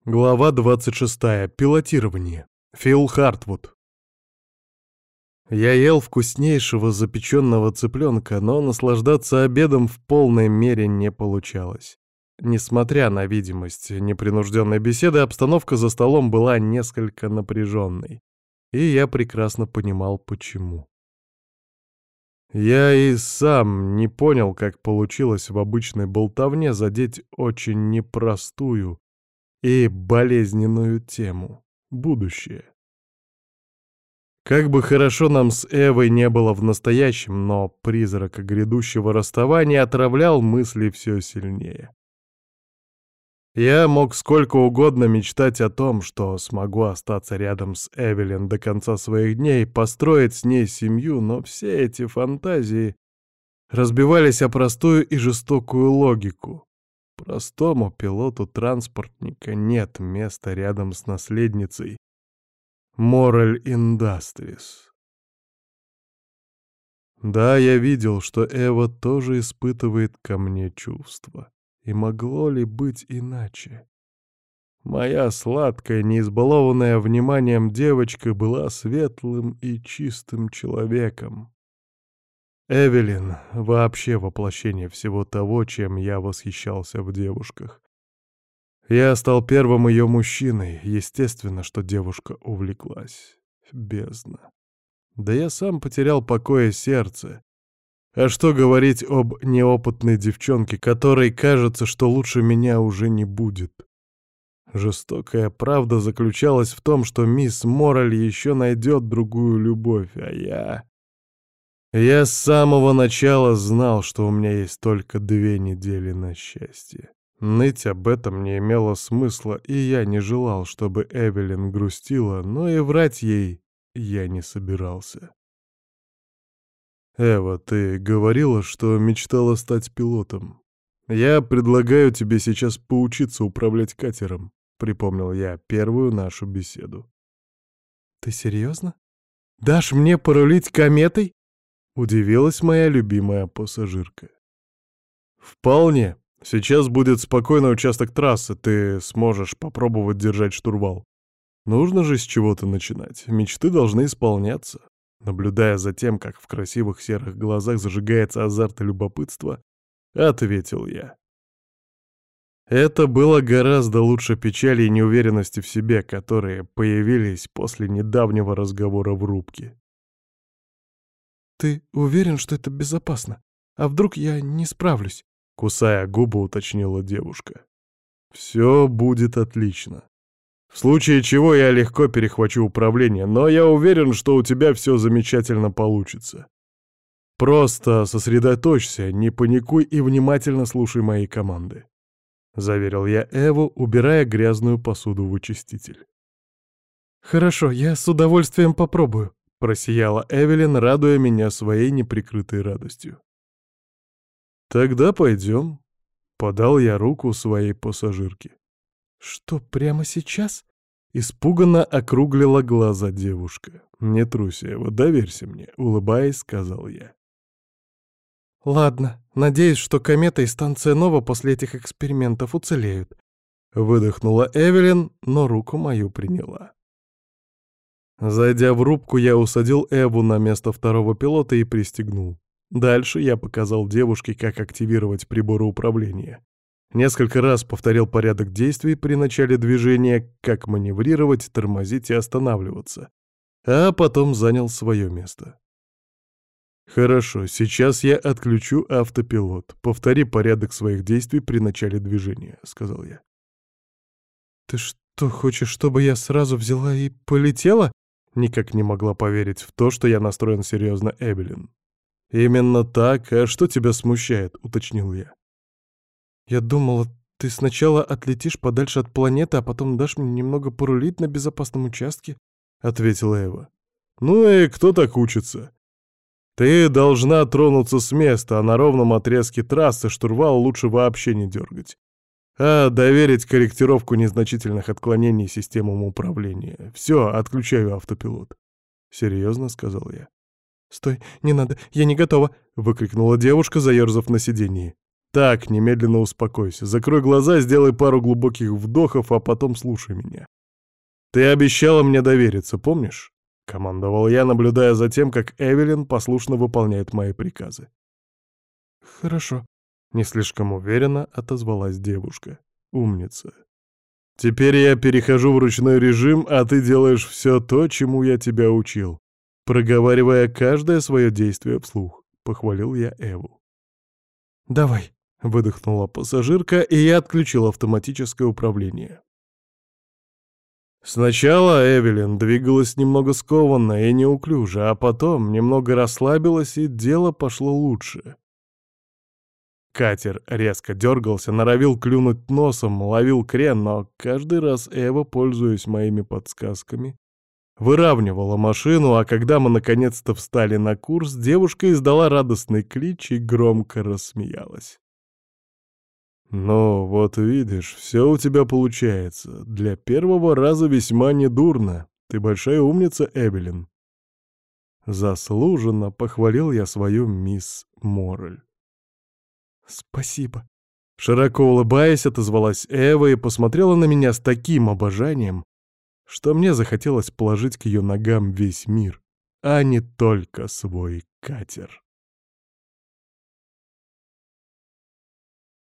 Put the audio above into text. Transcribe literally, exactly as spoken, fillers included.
Глава двадцать шестая. Пилотирование. Фил Хартвуд. Я ел вкуснейшего запеченного цыпленка, но наслаждаться обедом в полной мере не получалось. Несмотря на видимость непринужденной беседы, обстановка за столом была несколько напряженной. И я прекрасно понимал, почему. Я и сам не понял, как получилось в обычной болтовне задеть очень непростую и болезненную тему — будущее. Как бы хорошо нам с Эвой не было в настоящем, но призрак грядущего расставания отравлял мысли все сильнее. Я мог сколько угодно мечтать о том, что смогу остаться рядом с Эвелин до конца своих дней, построить с ней семью, но все эти фантазии разбивались о простую и жестокую логику. Простому пилоту транспортника нет места рядом с наследницей Moral Industries. Да, я видел, что Эва тоже испытывает ко мне чувства. И могло ли быть иначе? Моя сладкая, неизбалованная вниманием девочка была светлым и чистым человеком. Эвелин — вообще воплощение всего того, чем я восхищался в девушках. Я стал первым ее мужчиной, естественно, что девушка увлеклась. Бездна. Да я сам потерял покой и сердце. А что говорить об неопытной девчонке, которой кажется, что лучше меня уже не будет? Жестокая правда заключалась в том, что мисс Мораль еще найдет другую любовь, а я... Я с самого начала знал, что у меня есть только две недели на счастье. Ныть об этом не имело смысла, и я не желал, чтобы Эвелин грустила, но и врать ей я не собирался. «Эва, ты говорила, что мечтала стать пилотом. Я предлагаю тебе сейчас поучиться управлять катером», — припомнил я первую нашу беседу. «Ты серьезно? Дашь мне порулить кометой?» — удивилась моя любимая пассажирка. «Вполне. Сейчас будет спокойный участок трассы, ты сможешь попробовать держать штурвал. Нужно же с чего-то начинать, мечты должны исполняться». Наблюдая за тем, как в красивых серых глазах зажигается азарт и любопытство, ответил я. Это было гораздо лучше печали и неуверенности в себе, которые появились после недавнего разговора в рубке. «Ты уверен, что это безопасно? А вдруг я не справлюсь?» — кусая губы, уточнила девушка. «Все будет отлично. В случае чего я легко перехвачу управление, но я уверен, что у тебя все замечательно получится. Просто сосредоточься, не паникуй и внимательно слушай мои команды», — заверил я Эву, убирая грязную посуду в очиститель. «Хорошо, я с удовольствием попробую», — просияла Эвелин, радуя меня своей неприкрытой радостью. «Тогда пойдем», — подал я руку своей пассажирке. «Что, прямо сейчас?» — испуганно округлила глаза девушка. «Не труся его, доверься мне», — улыбаясь, сказал я. «Ладно, надеюсь, что комета и станция Нова после этих экспериментов уцелеют», — выдохнула Эвелин, но руку мою приняла. Зайдя в рубку, я усадил Эву на место второго пилота и пристегнул. Дальше я показал девушке, как активировать приборы управления. Несколько раз повторил порядок действий при начале движения, как маневрировать, тормозить и останавливаться, а потом занял свое место. «Хорошо, сейчас я отключу автопилот. Повтори порядок своих действий при начале движения», — сказал я. «Ты что, хочешь, чтобы я сразу взяла и полетела?» Никак не могла поверить в то, что я настроен серьезно, Эвелин. «Именно так, а что тебя смущает?» — уточнил я. «Я думала, ты сначала отлетишь подальше от планеты, а потом дашь мне немного порулить на безопасном участке», — ответила Эва. «Ну и кто так учится? Ты должна тронуться с места, а на ровном отрезке трассы штурвал лучше вообще не дергать, а доверить корректировку незначительных отклонений системам управления. Все, отключаю автопилот», — серьезно сказал я. «Стой, не надо, я не готова!» — выкрикнула девушка, заерзав на сиденье. Так, немедленно успокойся. Закрой глаза, сделай пару глубоких вдохов, а потом слушай меня. Ты обещала мне довериться, помнишь? Командовал я, наблюдая за тем, как Эвелин послушно выполняет мои приказы. Хорошо. Не слишком уверенно отозвалась девушка. Умница. Теперь я перехожу в ручной режим, а ты делаешь все то, чему я тебя учил, проговаривая каждое свое действие вслух. Похвалил я Эву. «Давай», — выдохнула пассажирка, и я отключил автоматическое управление. Сначала Эвелин двигалась немного скованно и неуклюже, а потом немного расслабилась, и дело пошло лучше. Катер резко дергался, норовил клюнуть носом, ловил крен, но каждый раз Эва, пользуясь моими подсказками, выравнивала машину, а когда мы наконец-то встали на курс, девушка издала радостный клич и громко рассмеялась. «Ну, вот видишь, все у тебя получается. Для первого раза весьма недурно. Ты большая умница, Эвелин». Заслуженно похвалил я свою мисс Моррель. «Спасибо». Широко улыбаясь, отозвалась Эва и посмотрела на меня с таким обожанием, что мне захотелось положить к ее ногам весь мир, а не только свой катер.